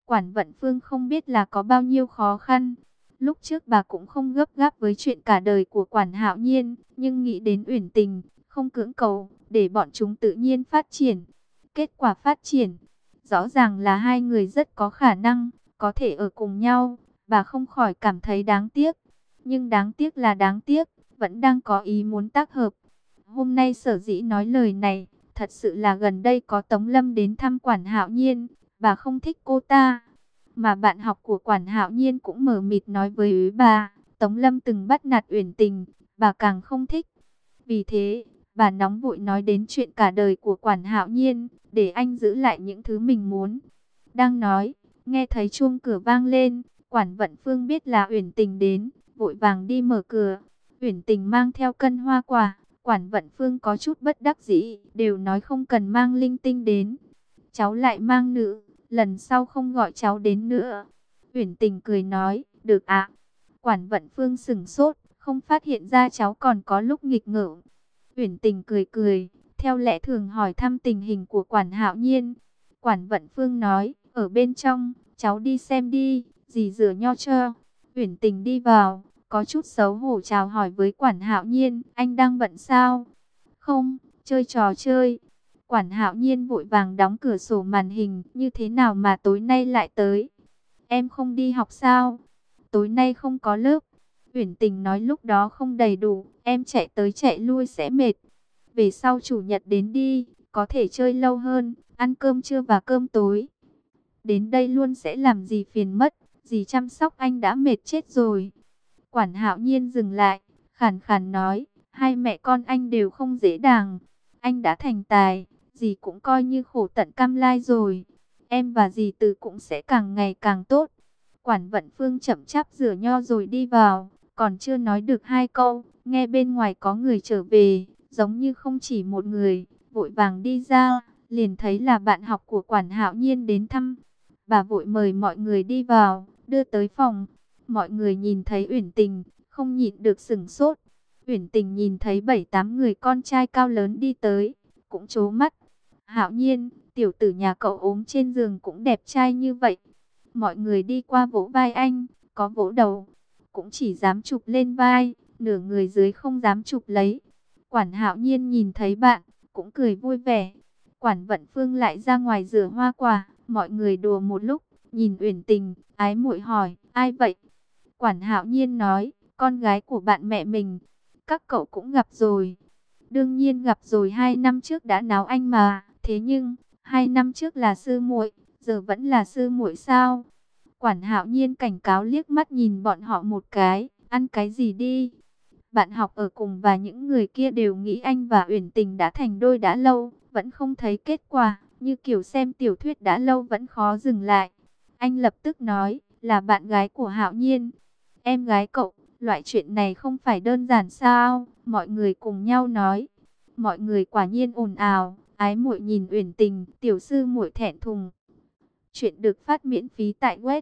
Quản Vận Phương không biết là có bao nhiêu khó khăn. Lúc trước bà cũng không gấp gáp với chuyện cả đời của Quản Hạo Nhiên, nhưng nghĩ đến Uyển Tình, không cưỡng cầu, để bọn chúng tự nhiên phát triển. Kết quả phát triển, rõ ràng là hai người rất có khả năng, có thể ở cùng nhau, bà không khỏi cảm thấy đáng tiếc. Nhưng đáng tiếc là đáng tiếc, vẫn đang có ý muốn tác hợp. Hôm nay sở dĩ nói lời này, thật sự là gần đây có Tống Lâm đến thăm Quản Hạo Nhiên, bà không thích cô ta. Mà bạn học của Quản Hạo Nhiên cũng mờ mịt nói với bà, Tống Lâm từng bắt nạt Uyển Tình, bà càng không thích. Vì thế, bà nóng vội nói đến chuyện cả đời của Quản Hạo Nhiên, để anh giữ lại những thứ mình muốn. Đang nói, nghe thấy chuông cửa vang lên, Quản Vận Phương biết là Uyển Tình đến, vội vàng đi mở cửa. Uyển Tình mang theo cân hoa quả, Quản Vận Phương có chút bất đắc dĩ, đều nói không cần mang linh tinh đến. Cháu lại mang nữ, lần sau không gọi cháu đến nữa. Uyển Tình cười nói, được ạ. Quản Vận Phương sững sốt, không phát hiện ra cháu còn có lúc nghịch ngợm. Uyển Tình cười cười, theo lẽ thường hỏi thăm tình hình của Quản Hạo Nhiên. Quản Vận Phương nói, ở bên trong, cháu đi xem đi, dì rửa nho cho. Uyển Tình đi vào, có chút xấu hổ chào hỏi với Quản Hạo Nhiên, anh đang bận sao? Không, chơi trò chơi. Quản Hạo Nhiên vội vàng đóng cửa sổ màn hình, như thế nào mà tối nay lại tới? Em không đi học sao? Tối nay không có lớp. Uyển Tình nói lúc đó không đầy đủ, em chạy tới chạy lui sẽ mệt. Về sau chủ nhật đến đi, có thể chơi lâu hơn, ăn cơm trưa và cơm tối. Đến đây luôn sẽ làm gì phiền mất, dì chăm sóc anh đã mệt chết rồi. Quản Hạo Nhiên dừng lại, khàn khàn nói, hai mẹ con anh đều không dễ dàng. Anh đã thành tài, dì cũng coi như khổ tận cam lai rồi. Em và dì Từ cũng sẽ càng ngày càng tốt. Quản Vận Phương chậm chạp rửa nho rồi đi vào, còn chưa nói được hai câu, nghe bên ngoài có người trở về, giống như không chỉ một người, vội vàng đi ra, liền thấy là bạn học của Quản Hạo Nhiên đến thăm. Bà vội mời mọi người đi vào, đưa tới phòng. Mọi người nhìn thấy Uyển Tình, không nhịn được sửng sốt. Uyển Tình nhìn thấy 7-8 người con trai cao lớn đi tới, cũng trố mắt. Hạo Nhiên, tiểu tử nhà cậu ốm trên giường cũng đẹp trai như vậy. Mọi người đi qua vỗ vai anh, có vỗ đầu, cũng chỉ dám chụp lên vai, nửa người dưới không dám chụp lấy. Quản Hạo Nhiên nhìn thấy bạn, cũng cười vui vẻ. Quản Vận Phương lại ra ngoài rửa hoa quả, mọi người đùa một lúc, nhìn Uyển Tình, ái muội hỏi, ai vậy? Quản Hạo Nhiên nói, con gái của bạn mẹ mình. Các cậu cũng gặp rồi. Đương nhiên gặp rồi, 2 năm trước đã náo anh mà. Thế nhưng, 2 năm trước là sư muội, giờ vẫn là sư muội sao? Quản Hạo Nhiên cảnh cáo liếc mắt nhìn bọn họ một cái, ăn cái gì đi. Bạn học ở cùng và những người kia đều nghĩ anh và Uyển Tình đã thành đôi đã lâu, vẫn không thấy kết quả, như kiểu xem tiểu thuyết đã lâu vẫn khó dừng lại. Anh lập tức nói, là bạn gái của Hạo Nhiên. Em gái cậu, loại chuyện này không phải đơn giản sao? Mọi người cùng nhau nói. Mọi người quả nhiên ồn ào, ái muội nhìn Uyển Tình, tiểu sư muội thẹn thùng. Chuyện được phát miễn phí tại web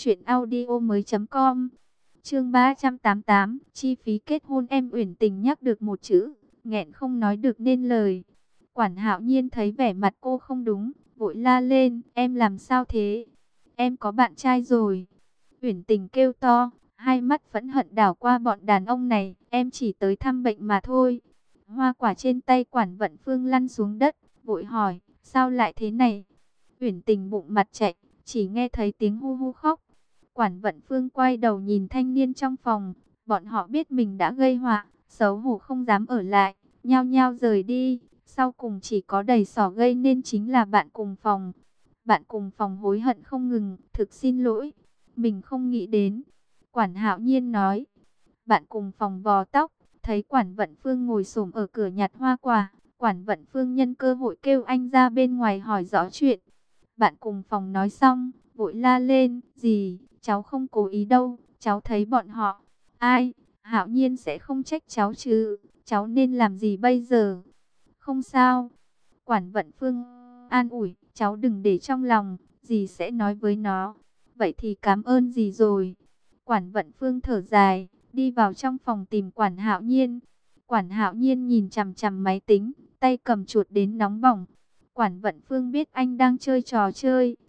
truyệnaudiomoi.com. Chương 388, chi phí kết hôn. Em Uyển Tình nhắc được một chữ, nghẹn không nói được nên lời. Quản Hạo Nhiên thấy vẻ mặt cô không đúng, vội la lên, em làm sao thế? Em có bạn trai rồi. Uyển Tình kêu to, hai mắt phẫn hận đảo qua bọn đàn ông này, em chỉ tới thăm bệnh mà thôi. Hoa quả trên tay Quản Vận Phương lăn xuống đất, vội hỏi, sao lại thế này? Uyển Tình bụng mặt chạy, chỉ nghe thấy tiếng hu hu khóc. Quản Vận Phương quay đầu nhìn thanh niên trong phòng, bọn họ biết mình đã gây họa, xấu hổ không dám ở lại, nhao nhao rời đi. Sau cùng chỉ có đầy sỏ gây nên chính là bạn cùng phòng. Bạn cùng phòng hối hận không ngừng, thực xin lỗi, mình không nghĩ đến. Quản Hạo Nhiên nói, bạn cùng phòng vò tóc, thấy Quản Vận Phương ngồi xổm ở cửa nhặt hoa quả. Quản Vận Phương nhân cơ hội kêu anh ra bên ngoài hỏi rõ chuyện. Bạn cùng phòng nói xong, vội la lên, gì, cháu không cố ý đâu, cháu thấy bọn họ. Ai, Hạo Nhiên sẽ không trách cháu chứ, cháu nên làm gì bây giờ? Không sao. Quản Vận Phương an ủi, cháu đừng để trong lòng, dì sẽ nói với nó. Vậy thì cảm ơn dì rồi. Quản Vận Phương thở dài, đi vào trong phòng tìm Quản Hạo Nhiên. Quản Hạo Nhiên nhìn chằm chằm máy tính, tay cầm chuột đến nóng bỏng. Quản Vận Phương biết anh đang chơi trò chơi,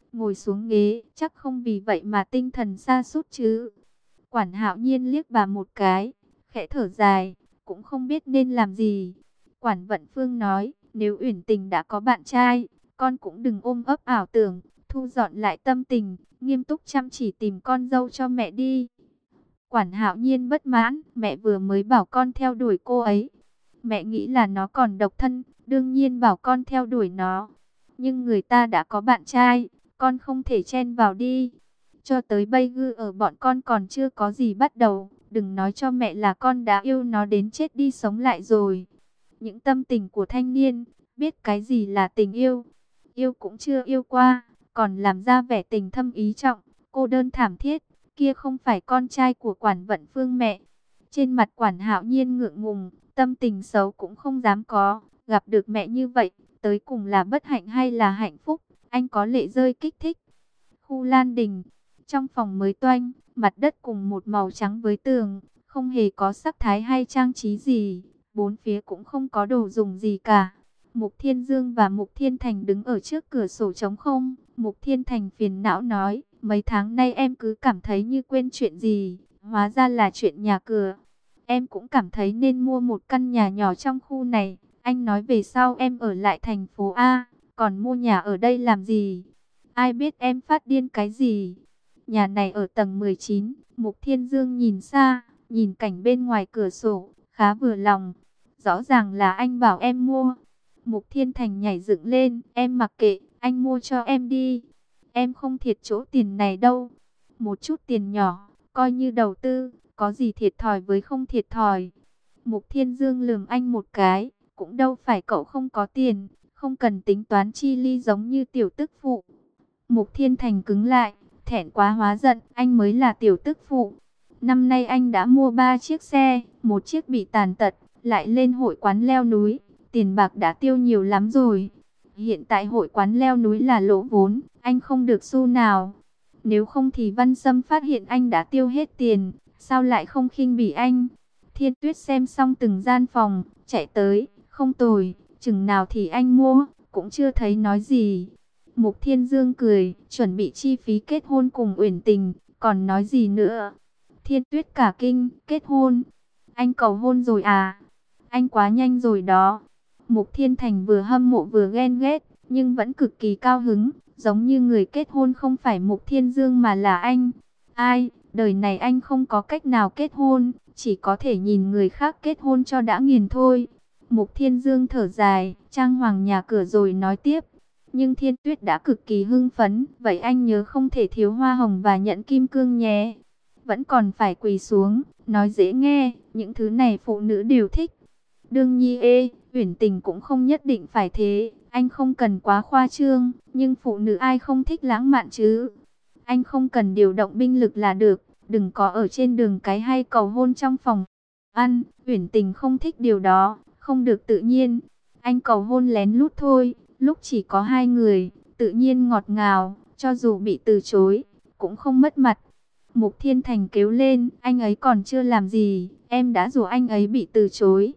ngồi xuống ghế, chắc không vì vậy mà tinh thần sa sút chứ. Quản Hạo Nhiên liếc bà một cái, khẽ thở dài, cũng không biết nên làm gì. Quản Vận Phương nói, nếu Uyển Tình đã có bạn trai, con cũng đừng ôm ấp ảo tưởng, thu dọn lại tâm tình, nghiêm túc chăm chỉ tìm con dâu cho mẹ đi. Quản Hạo Nhiên bất mãn, mẹ vừa mới bảo con theo đuổi cô ấy. Mẹ nghĩ là nó còn độc thân, đương nhiên bảo con theo đuổi nó. Nhưng người ta đã có bạn trai, con không thể chen vào đi. Cho tới bây giờ ở bọn con còn chưa có gì bắt đầu, đừng nói cho mẹ là con đã yêu nó đến chết đi sống lại rồi. Những tâm tình của thanh niên, biết cái gì là tình yêu. Yêu cũng chưa yêu qua, còn làm ra vẻ tình thâm ý trọng, cô đơn thảm thiết. Kia không phải con trai của Quản Vận Phương mẹ. Trên mặt Quản Hạo Nhiên ngượng ngùng, tâm tình xấu cũng không dám có. Gặp được mẹ như vậy, tới cùng là bất hạnh hay là hạnh phúc, anh có lệ rơi kích thích. Khu Lan Đình, trong phòng mới toanh, mặt đất cùng một màu trắng với tường, không hề có sắc thái hay trang trí gì, bốn phía cũng không có đồ dùng gì cả. Mục Thiên Dương và Mục Thiên Thành đứng ở trước cửa sổ trống không. Mục Thiên Thành phiền não nói, mấy tháng nay em cứ cảm thấy như quên chuyện gì, hóa ra là chuyện nhà cửa. Em cũng cảm thấy nên mua một căn nhà nhỏ trong khu này. Anh nói về sau em ở lại thành phố A, còn mua nhà ở đây làm gì? Ai biết em phát điên cái gì? Nhà này ở tầng 19, Mục Thiên Dương nhìn xa, nhìn cảnh bên ngoài cửa sổ, khá vừa lòng. Rõ ràng là anh bảo em mua. Mục Thiên Thành nhảy dựng lên, em mặc kệ, anh mua cho em đi. Em không thiệt chỗ tiền này đâu. Một chút tiền nhỏ, coi như đầu tư, có gì thiệt thòi với không thiệt thòi. Mục Thiên Dương lườm anh một cái, cũng đâu phải cậu không có tiền, không cần tính toán chi ly giống như tiểu tức phụ. Mục Thiên Thành cứng lại, thẹn quá hóa giận, anh mới là tiểu tức phụ. Năm nay anh đã mua 3 chiếc xe, một chiếc bị tàn tật, lại lên hội quán leo núi, tiền bạc đã tiêu nhiều lắm rồi. Hiện tại hội quán leo núi là lỗ vốn, anh không được xu nào. Nếu không thì Văn Sâm phát hiện anh đã tiêu hết tiền, sao lại không khinh bỉ anh? Thiên Tuyết xem xong từng gian phòng, chạy tới, không tồi, chừng nào thì anh mua, cũng chưa thấy nói gì. Mục Thiên Dương cười, chuẩn bị chi phí kết hôn cùng Uyển Tình, còn nói gì nữa? Thiên Tuyết cả kinh, kết hôn? Anh cầu hôn rồi à? Anh quá nhanh rồi đó. Mục Thiên Thành vừa hâm mộ vừa ghen ghét, nhưng vẫn cực kỳ cao hứng, giống như người kết hôn không phải Mục Thiên Dương mà là anh. Ai, đời này anh không có cách nào kết hôn, chỉ có thể nhìn người khác kết hôn cho đã nghiền thôi. Mục Thiên Dương thở dài, trang hoàng nhà cửa rồi nói tiếp. Nhưng Thiên Tuyết đã cực kỳ hưng phấn, vậy anh nhớ không thể thiếu hoa hồng và nhẫn kim cương nhé. Vẫn còn phải quỳ xuống, nói dễ nghe, những thứ này phụ nữ đều thích. Đương nhi ê, Uyển Tình cũng không nhất định phải thế, anh không cần quá khoa trương, nhưng phụ nữ ai không thích lãng mạn chứ. Anh không cần điều động binh lực là được, đừng có ở trên đường cái hay cầu hôn trong phòng ăn. Uyển Tình không thích điều đó, không được tự nhiên. Anh cầu hôn lén lút thôi, lúc chỉ có hai người, tự nhiên ngọt ngào, cho dù bị từ chối, cũng không mất mặt. Mục Thiên Thành kêu lên, anh ấy còn chưa làm gì, em đã rủ anh ấy bị từ chối.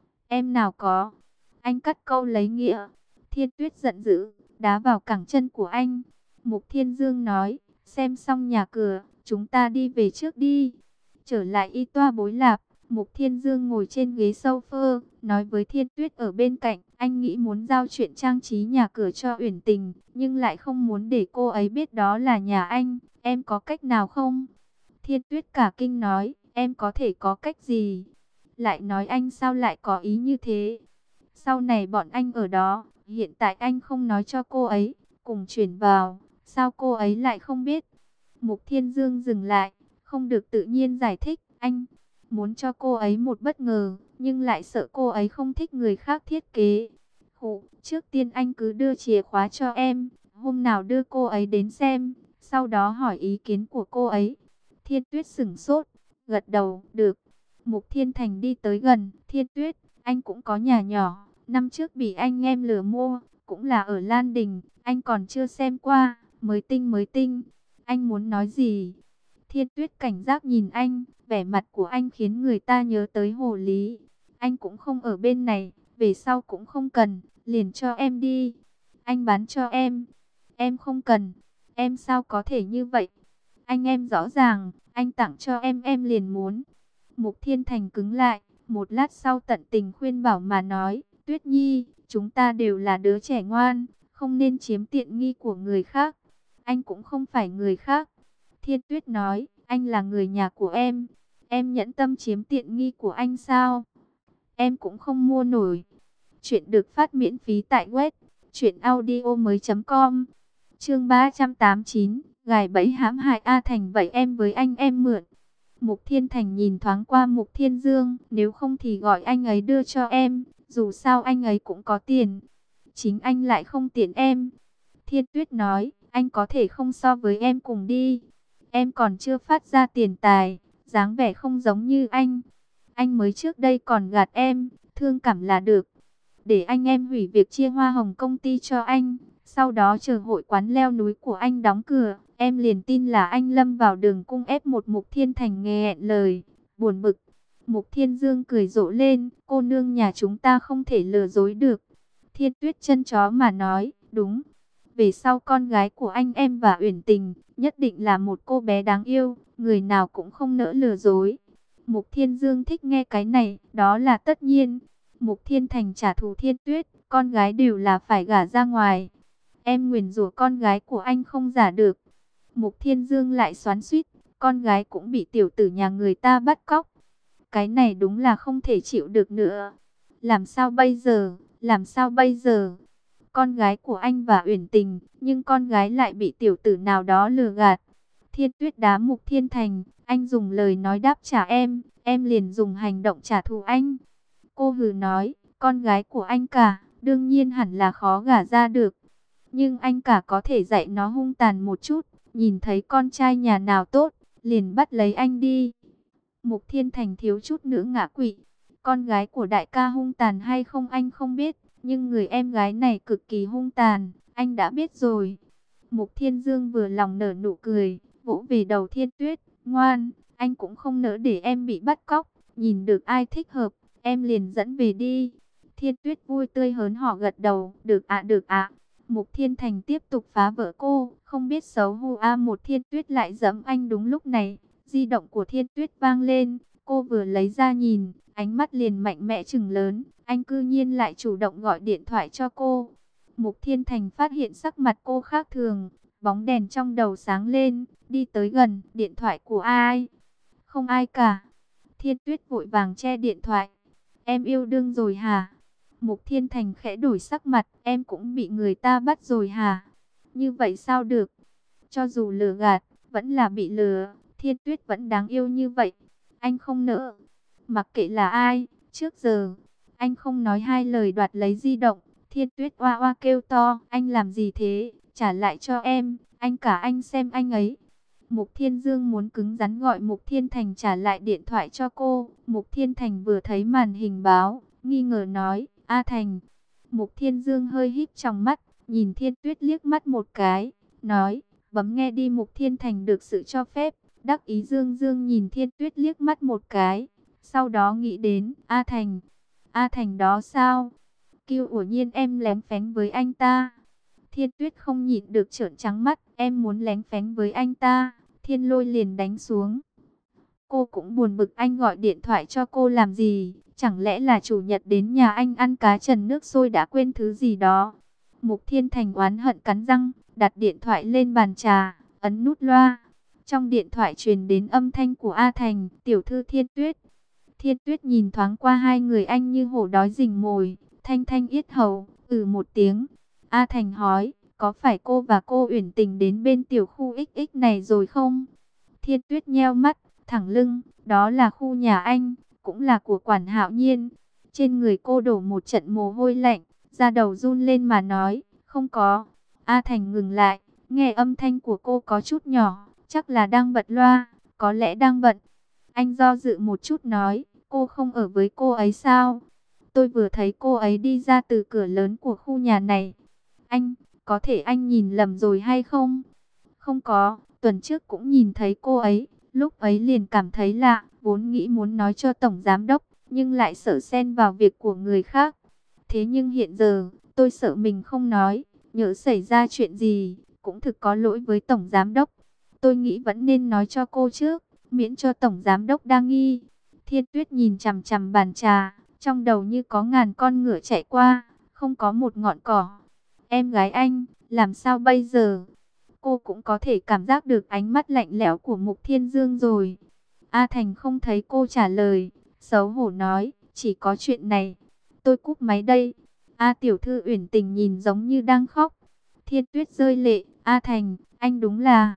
Em nào có. Anh cắt câu lấy nghĩa. Thiên Tuyết giận dữ, đá vào cẳng chân của anh. Mục Thiên Dương nói, xem xong nhà cửa, chúng ta đi về trước đi. Trở lại y toa bối lạp, Mục Thiên Dương ngồi trên ghế sofa, nói với Thiên Tuyết ở bên cạnh, anh nghĩ muốn giao chuyện trang trí nhà cửa cho Uyển Tình, nhưng lại không muốn để cô ấy biết đó là nhà anh. Em có cách nào không? Thiên Tuyết cả kinh nói, em có thể có cách gì? Lại nói anh sao lại có ý như thế? Sau này bọn anh ở đó, hiện tại anh không nói cho cô ấy, cùng chuyển vào, sao cô ấy lại không biết? Mục Thiên Dương dừng lại, không được tự nhiên giải thích, anh muốn cho cô ấy một bất ngờ, nhưng lại sợ cô ấy không thích người khác thiết kế. Trước tiên anh cứ đưa chìa khóa cho em, hôm nào đưa cô ấy đến xem, sau đó hỏi ý kiến của cô ấy. Thiên Tuyết sững sốt, gật đầu, được. Mục Thiên Thành đi tới gần, Thiên Tuyết, anh cũng có nhà nhỏ, năm trước bị anh em lừa mua, cũng là ở Lan Đình, anh còn chưa xem qua, mới tinh. Anh muốn nói gì? Thiên Tuyết cảnh giác nhìn anh, vẻ mặt của anh khiến người ta nhớ tới hồ lý. Anh cũng không ở bên này, về sau cũng không cần, liền cho em đi. Anh bán cho em không cần. Em sao có thể như vậy? Anh em rõ ràng, anh tặng cho em liền muốn. Mục Thiên Thành cứng lại, một lát sau tận tình khuyên bảo mà nói, Tuyết Nhi, chúng ta đều là đứa trẻ ngoan, không nên chiếm tiện nghi của người khác. Anh cũng không phải người khác. Thiên Tuyết nói, anh là người nhà của em nhẫn tâm chiếm tiện nghi của anh sao? Em cũng không mua nổi. Chuyện được phát miễn phí tại web truyệnaudiomoi.com. Chương 389, gài bẫy hãm hại A Thành, vậy em với anh em mượn. Mục Thiên Thành nhìn thoáng qua Mục Thiên Dương, nếu không thì gọi anh ấy đưa cho em, dù sao anh ấy cũng có tiền. Chính anh lại không tiện em. Thiên Tuyết nói, anh có thể không so với em cùng đi. Em còn chưa phát ra tiền tài, dáng vẻ không giống như anh. Anh mới trước đây còn gạt em, thương cảm là được. Để anh em hủy việc chia hoa hồng công ty cho anh. Sau đó chờ hội quán leo núi của anh đóng cửa, em liền tin là anh lâm vào đường cung ép một. Mục Thiên Thành nghẹn lời, buồn bực. Mục Thiên Dương cười rộ lên, cô nương nhà chúng ta không thể lừa dối được. Thiên Tuyết chân chó mà nói, đúng. Về sau con gái của anh em và Uyển Tình, nhất định là một cô bé đáng yêu, người nào cũng không nỡ lừa dối. Mục Thiên Dương thích nghe cái này, đó là tất nhiên. Mục Thiên Thành trả thù Thiên Tuyết, con gái đều là phải gả ra ngoài. Em nguyền rủa con gái của anh không giả được. Mục Thiên Dương lại xoắn xuýt, con gái cũng bị tiểu tử nhà người ta bắt cóc. Cái này đúng là không thể chịu được nữa. Làm sao bây giờ? Làm sao bây giờ? Con gái của anh và Uyển Tình, nhưng con gái lại bị tiểu tử nào đó lừa gạt. Thiên Tuyết đá Mục Thiên Thành, anh dùng lời nói đáp trả em liền dùng hành động trả thù anh. Cô hừ nói, con gái của anh cả, đương nhiên hẳn là khó gả ra được. Nhưng anh cả có thể dạy nó hung tàn một chút, nhìn thấy con trai nhà nào tốt, liền bắt lấy anh đi. Mục Thiên Thành thiếu chút nữa ngã quỵ. Con gái của đại ca hung tàn hay không anh không biết, nhưng người em gái này cực kỳ hung tàn, anh đã biết rồi. Mục Thiên Dương vừa lòng nở nụ cười, vỗ về đầu Thiên Tuyết, ngoan, anh cũng không nỡ để em bị bắt cóc, nhìn được ai thích hợp, em liền dẫn về đi. Thiên Tuyết vui tươi hớn hở gật đầu, được ạ được ạ. Mục Thiên Thành tiếp tục phá vỡ cô, không biết xấu hổ một Thiên Tuyết lại giẫm anh. Đúng lúc này, di động của Thiên Tuyết vang lên, cô vừa lấy ra nhìn, ánh mắt liền mạnh mẽ trừng lớn, anh cư nhiên lại chủ động gọi điện thoại cho cô. Mục Thiên Thành phát hiện sắc mặt cô khác thường, bóng đèn trong đầu sáng lên, đi tới gần, điện thoại của ai? Không ai cả. Thiên Tuyết vội vàng che điện thoại. Em yêu đương rồi hả? Mục Thiên Thành khẽ đổi sắc mặt, em cũng bị người ta bắt rồi hả? Như vậy sao được? Cho dù lừa gạt, vẫn là bị lừa, Thiên Tuyết vẫn đáng yêu như vậy. Anh không nỡ. Mặc kệ là ai, trước giờ, anh không nói hai lời đoạt lấy di động. Thiên Tuyết oa oa kêu to, anh làm gì thế? Trả lại cho em, anh cả anh xem anh ấy. Mục Thiên Dương muốn cứng rắn gọi Mục Thiên Thành trả lại điện thoại cho cô. Mục Thiên Thành vừa thấy màn hình báo, nghi ngờ nói, A Thành. Mục Thiên Dương hơi híp trong mắt, nhìn Thiên Tuyết liếc mắt một cái, nói, bấm nghe đi. Mục Thiên Thành được sự cho phép, đắc ý dương dương nhìn Thiên Tuyết liếc mắt một cái. Sau đó nghĩ đến, A Thành đó sao? Kiêu ủa nhiên em lén phén với anh ta. Thiên Tuyết không nhịn được trợn trắng mắt, em muốn lén phén với anh ta. Thiên Lôi liền đánh xuống. Cô cũng buồn bực anh gọi điện thoại cho cô làm gì, chẳng lẽ là chủ nhật đến nhà anh ăn cá trần nước sôi đã quên thứ gì đó. Mục Thiên Thành oán hận cắn răng, đặt điện thoại lên bàn trà, ấn nút loa. Trong điện thoại truyền đến âm thanh của A Thành, tiểu thư Thiên Tuyết. Thiên Tuyết nhìn thoáng qua hai người anh như hổ đói rình mồi, thanh thanh yết hầu, một tiếng. A Thành hỏi, có phải cô và cô Uyển Tình đến bên tiểu khu XX này rồi không? Thiên Tuyết nheo mắt, thẳng lưng, đó là khu nhà anh, cũng là của Quản Hạo Nhiên. Trên người cô đổ một trận mồ hôi lạnh, da đầu run lên mà nói, không có. A Thành ngừng lại, nghe âm thanh của cô có chút nhỏ, chắc là đang bật loa, có lẽ đang bận. Anh do dự một chút nói, cô không ở với cô ấy sao? Tôi vừa thấy cô ấy đi ra từ cửa lớn của khu nhà này. Anh, có thể anh nhìn lầm rồi hay không? Không có, tuần trước cũng nhìn thấy cô ấy, lúc ấy liền cảm thấy lạ, vốn nghĩ muốn nói cho Tổng Giám Đốc, nhưng lại sợ xen vào việc của người khác. Thế nhưng hiện giờ, tôi sợ mình không nói, nhỡ xảy ra chuyện gì, cũng thực có lỗi với Tổng Giám Đốc. Tôi nghĩ vẫn nên nói cho cô trước, miễn cho Tổng Giám Đốc đa nghi. Thiên Tuyết nhìn chằm chằm bàn trà, trong đầu như có ngàn con ngựa chạy qua, không có một ngọn cỏ. Em gái anh, làm sao bây giờ? Cô cũng có thể cảm giác được ánh mắt lạnh lẽo của Mục Thiên Dương rồi. A Thành không thấy cô trả lời, xấu hổ nói, chỉ có chuyện này. Tôi cúp máy đây. A Tiểu Thư Uyển Tình nhìn giống như đang khóc. Thiên Tuyết rơi lệ, A Thành, anh đúng là...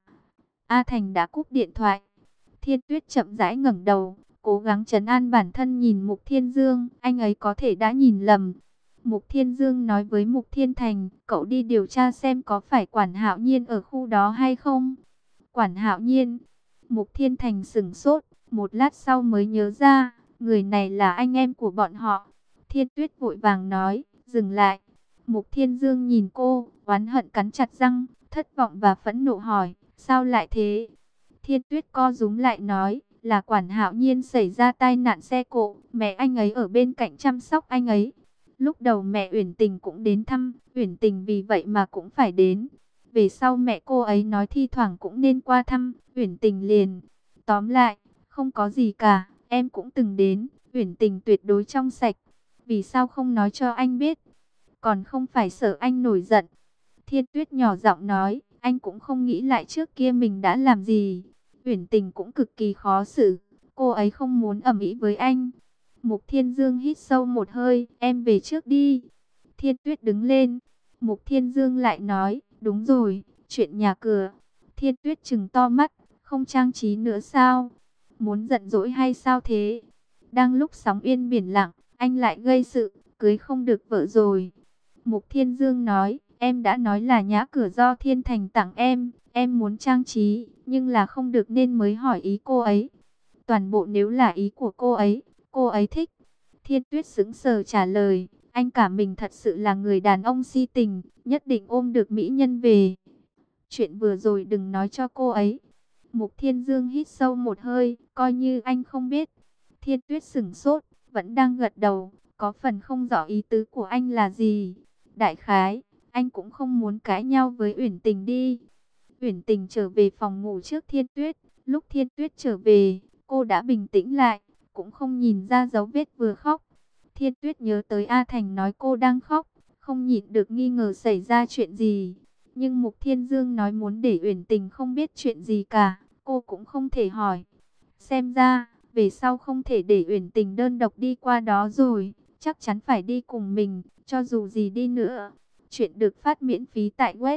A Thành đã cúp điện thoại. Thiên Tuyết chậm rãi ngẩng đầu, cố gắng trấn an bản thân nhìn Mục Thiên Dương, anh ấy có thể đã nhìn lầm. Mục Thiên Dương nói với Mục Thiên Thành, cậu đi điều tra xem có phải Quản Hạo Nhiên ở khu đó hay không. Quản Hạo Nhiên. Mục Thiên Thành sững sốt, một lát sau mới nhớ ra, người này là anh em của bọn họ. Thiên Tuyết vội vàng nói, dừng lại. Mục Thiên Dương nhìn cô, oán hận cắn chặt răng, thất vọng và phẫn nộ hỏi, sao lại thế? Thiên Tuyết co rúm lại nói, là Quản Hạo Nhiên xảy ra tai nạn xe cộ, mẹ anh ấy ở bên cạnh chăm sóc anh ấy. Lúc đầu mẹ Uyển Tình cũng đến thăm, Uyển Tình vì vậy mà cũng phải đến. Về sau mẹ cô ấy nói thi thoảng cũng nên qua thăm, Uyển Tình liền. Tóm lại, không có gì cả, em cũng từng đến, Uyển Tình tuyệt đối trong sạch. Vì sao không nói cho anh biết? Còn không phải sợ anh nổi giận. Thiên Tuyết nhỏ giọng nói, anh cũng không nghĩ lại trước kia mình đã làm gì. Uyển Tình cũng cực kỳ khó xử, cô ấy không muốn ầm ĩ với anh. Mục Thiên Dương hít sâu một hơi, em về trước đi. Thiên Tuyết đứng lên. Mục Thiên Dương lại nói, đúng rồi, chuyện nhà cửa. Thiên Tuyết trừng to mắt, không trang trí nữa sao? Muốn giận dỗi hay sao thế? Đang lúc sóng yên biển lặng, anh lại gây sự, cưới không được vợ rồi. Mục Thiên Dương nói, em đã nói là nhã cửa do Thiên Thành tặng em muốn trang trí, nhưng là không được nên mới hỏi ý cô ấy. Toàn bộ nếu là ý của cô ấy thích. Thiên Tuyết sững sờ trả lời, anh cả mình thật sự là người đàn ông si tình, nhất định ôm được mỹ nhân về. Chuyện vừa rồi đừng nói cho cô ấy. Mục Thiên Dương hít sâu một hơi, coi như anh không biết. Thiên Tuyết sững sốt, vẫn đang gật đầu, có phần không rõ ý tứ của anh là gì. Đại khái, anh cũng không muốn cãi nhau với Uyển Tình đi. Uyển Tình trở về phòng ngủ trước Thiên Tuyết. Lúc Thiên Tuyết trở về, cô đã bình tĩnh lại, cũng không nhìn ra dấu vết vừa khóc. Thiên Tuyết nhớ tới A Thành nói cô đang khóc, không nhịn được nghi ngờ xảy ra chuyện gì. Nhưng Mục Thiên Dương nói muốn để Uyển Tình không biết chuyện gì cả, cô cũng không thể hỏi. Xem ra, về sau không thể để Uyển Tình đơn độc đi qua đó rồi, chắc chắn phải đi cùng mình, cho dù gì đi nữa. Chuyện được phát miễn phí tại web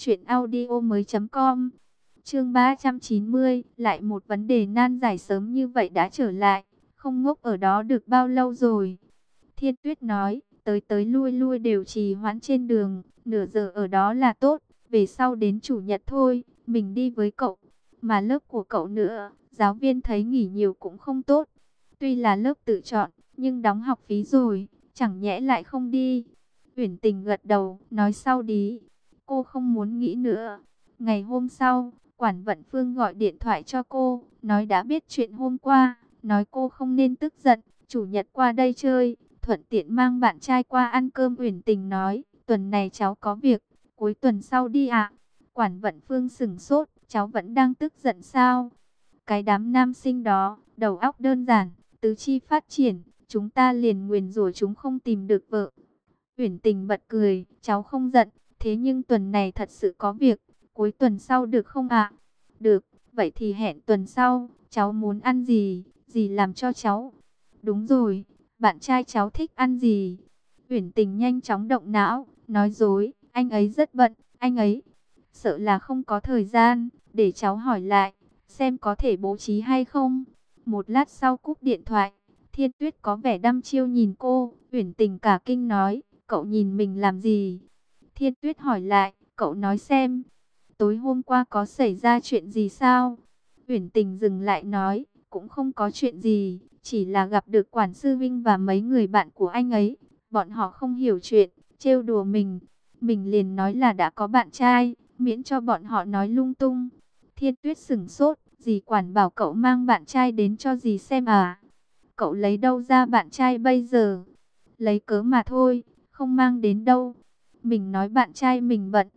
truyệnaudiomoi.com. Chương 390, lại một vấn đề nan giải sớm như vậy đã trở lại, không ngốc ở đó được bao lâu rồi. Thiên Tuyết nói, tới tới lui lui đều trì hoãn trên đường, nửa giờ ở đó là tốt, về sau đến chủ nhật thôi, mình đi với cậu. Mà lớp của cậu nữa, giáo viên thấy nghỉ nhiều cũng không tốt. Tuy là lớp tự chọn, nhưng đóng học phí rồi, chẳng nhẽ lại không đi. Uyển Tình gật đầu, nói sau đi. Cô không muốn nghĩ nữa. Ngày hôm sau, Quản Vận Phương gọi điện thoại cho cô, nói đã biết chuyện hôm qua, nói cô không nên tức giận, chủ nhật qua đây chơi, thuận tiện mang bạn trai qua ăn cơm. Uyển Tình nói, tuần này cháu có việc, cuối tuần sau đi ạ. Quản Vận Phương sững sốt, cháu vẫn đang tức giận sao? Cái đám nam sinh đó, đầu óc đơn giản, tứ chi phát triển, chúng ta liền nguyền rủa chúng không tìm được vợ. Uyển Tình bật cười, cháu không giận, thế nhưng tuần này thật sự có việc, cuối tuần sau được không ạ? Được, vậy thì hẹn tuần sau, cháu muốn ăn gì, gì làm cho cháu. Đúng rồi, bạn trai cháu thích ăn gì? Uyển Tình nhanh chóng động não, nói dối, anh ấy rất bận, anh ấy sợ là không có thời gian, để cháu hỏi lại, xem có thể bố trí hay không. Một lát sau cúp điện thoại, Thiên Tuyết có vẻ đăm chiêu nhìn cô, Uyển Tình cả kinh nói, cậu nhìn mình làm gì? Thiên Tuyết hỏi lại, cậu nói xem, tối hôm qua có xảy ra chuyện gì sao? Uyển Tình dừng lại nói, cũng không có chuyện gì, chỉ là gặp được quản sư Vinh và mấy người bạn của anh ấy. Bọn họ không hiểu chuyện, trêu đùa mình. Mình liền nói là đã có bạn trai, miễn cho bọn họ nói lung tung. Thiên Tuyết sững sốt, dì Quản bảo cậu mang bạn trai đến cho dì xem à? Cậu lấy đâu ra bạn trai bây giờ? Lấy cớ mà thôi, không mang đến đâu. Mình nói bạn trai mình bận.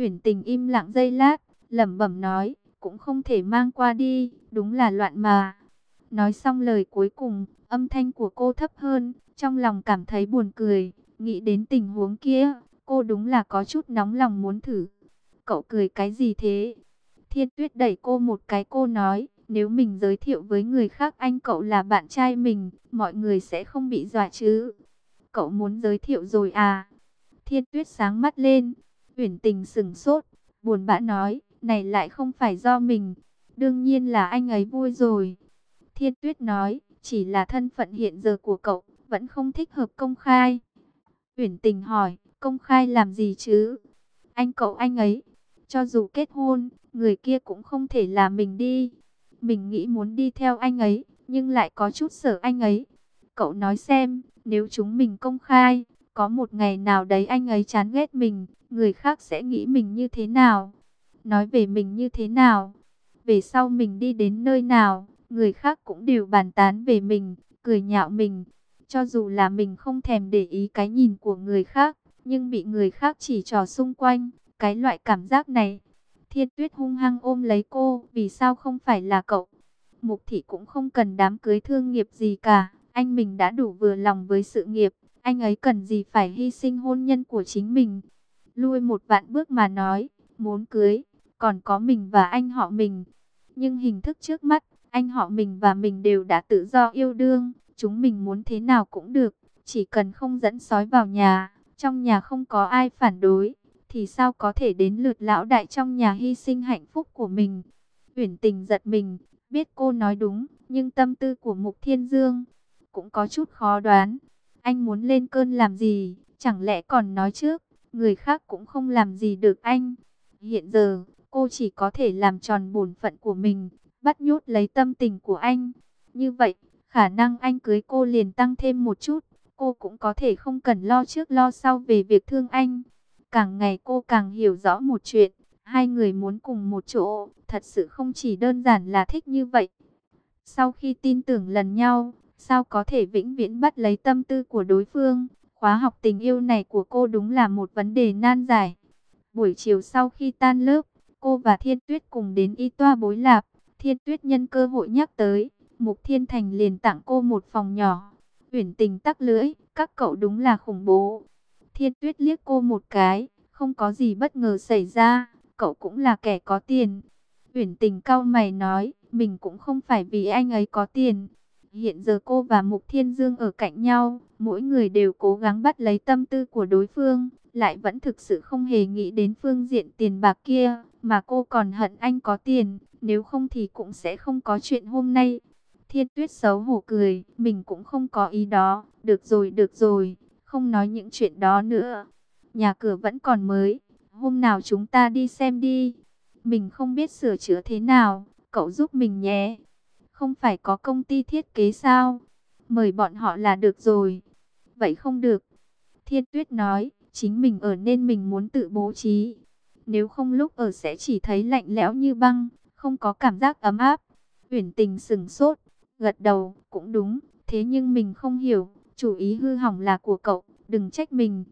Uyển Tình im lặng giây lát, lẩm bẩm nói, cũng không thể mang qua đi, đúng là loạn mà. Nói xong lời cuối cùng, âm thanh của cô thấp hơn, trong lòng cảm thấy buồn cười, nghĩ đến tình huống kia, cô đúng là có chút nóng lòng muốn thử. Cậu cười cái gì thế? Thiên Tuyết đẩy cô một cái, cô nói, nếu mình giới thiệu với người khác anh cậu là bạn trai mình, mọi người sẽ không bị dọa chứ? Cậu muốn giới thiệu rồi à? Thiên Tuyết sáng mắt lên, Uyển Tình sững sốt, buồn bã nói, này lại không phải do mình, đương nhiên là anh ấy vui rồi. Thiên Tuyết nói, chỉ là thân phận hiện giờ của cậu, vẫn không thích hợp công khai. Uyển Tình hỏi, công khai làm gì chứ? Anh cậu anh ấy, cho dù kết hôn, người kia cũng không thể là mình đi. Mình nghĩ muốn đi theo anh ấy, nhưng lại có chút sợ anh ấy. Cậu nói xem, nếu chúng mình công khai, có một ngày nào đấy anh ấy chán ghét mình, người khác sẽ nghĩ mình như thế nào? Nói về mình như thế nào? Về sau mình đi đến nơi nào, người khác cũng đều bàn tán về mình, cười nhạo mình. Cho dù là mình không thèm để ý cái nhìn của người khác, nhưng bị người khác chỉ trỏ xung quanh, cái loại cảm giác này. Thiên Tuyết hung hăng ôm lấy cô, vì sao không phải là cậu? Mục Thị cũng không cần đám cưới thương nghiệp gì cả, anh mình đã đủ vừa lòng với sự nghiệp, anh ấy cần gì phải hy sinh hôn nhân của chính mình. Lui một vạn bước mà nói, muốn cưới, còn có mình và anh họ mình. Nhưng hình thức trước mắt, anh họ mình và mình đều đã tự do yêu đương, chúng mình muốn thế nào cũng được, chỉ cần không dẫn sói vào nhà, trong nhà không có ai phản đối, thì sao có thể đến lượt lão đại trong nhà hy sinh hạnh phúc của mình. Uyển Tình giật mình, biết cô nói đúng, nhưng tâm tư của Mục Thiên Dương cũng có chút khó đoán. Anh muốn lên cơn làm gì, chẳng lẽ còn nói trước, người khác cũng không làm gì được anh. Hiện giờ, cô chỉ có thể làm tròn bổn phận của mình, bắt nhốt lấy tâm tình của anh. Như vậy, khả năng anh cưới cô liền tăng thêm một chút, cô cũng có thể không cần lo trước lo sau về việc thương anh. Càng ngày cô càng hiểu rõ một chuyện, hai người muốn cùng một chỗ, thật sự không chỉ đơn giản là thích như vậy. Sau khi tin tưởng lần nhau, sao có thể vĩnh viễn bắt lấy tâm tư của đối phương? Khóa học tình yêu này của cô đúng là một vấn đề nan giải. Buổi chiều sau khi tan lớp, cô và Thiên Tuyết cùng đến Y Toa Bối Lạp. Thiên Tuyết nhân cơ hội nhắc tới, Mục Thiên Thành liền tặng cô một phòng nhỏ. Uyển Tình tắc lưỡi, các cậu đúng là khủng bố. Thiên Tuyết liếc cô một cái, không có gì bất ngờ xảy ra, cậu cũng là kẻ có tiền. Uyển Tình cau mày nói, mình cũng không phải vì anh ấy có tiền. Hiện giờ cô và Mục Thiên Dương ở cạnh nhau, mỗi người đều cố gắng bắt lấy tâm tư của đối phương, lại vẫn thực sự không hề nghĩ đến phương diện tiền bạc kia, mà cô còn hận anh có tiền, nếu không thì cũng sẽ không có chuyện hôm nay. Thiên Tuyết xấu hổ cười, mình cũng không có ý đó, được rồi, không nói những chuyện đó nữa. Nhà cửa vẫn còn mới, hôm nào chúng ta đi xem đi. Mình không biết sửa chữa thế nào, cậu giúp mình nhé. Không phải có công ty thiết kế sao? Mời bọn họ là được rồi. Vậy không được. Thiên Tuyết nói, chính mình ở nên mình muốn tự bố trí. Nếu không lúc ở sẽ chỉ thấy lạnh lẽo như băng, không có cảm giác ấm áp. Uyển Tình sững sốt, gật đầu, cũng đúng. Thế nhưng mình không hiểu, chủ ý hư hỏng là của cậu, đừng trách mình.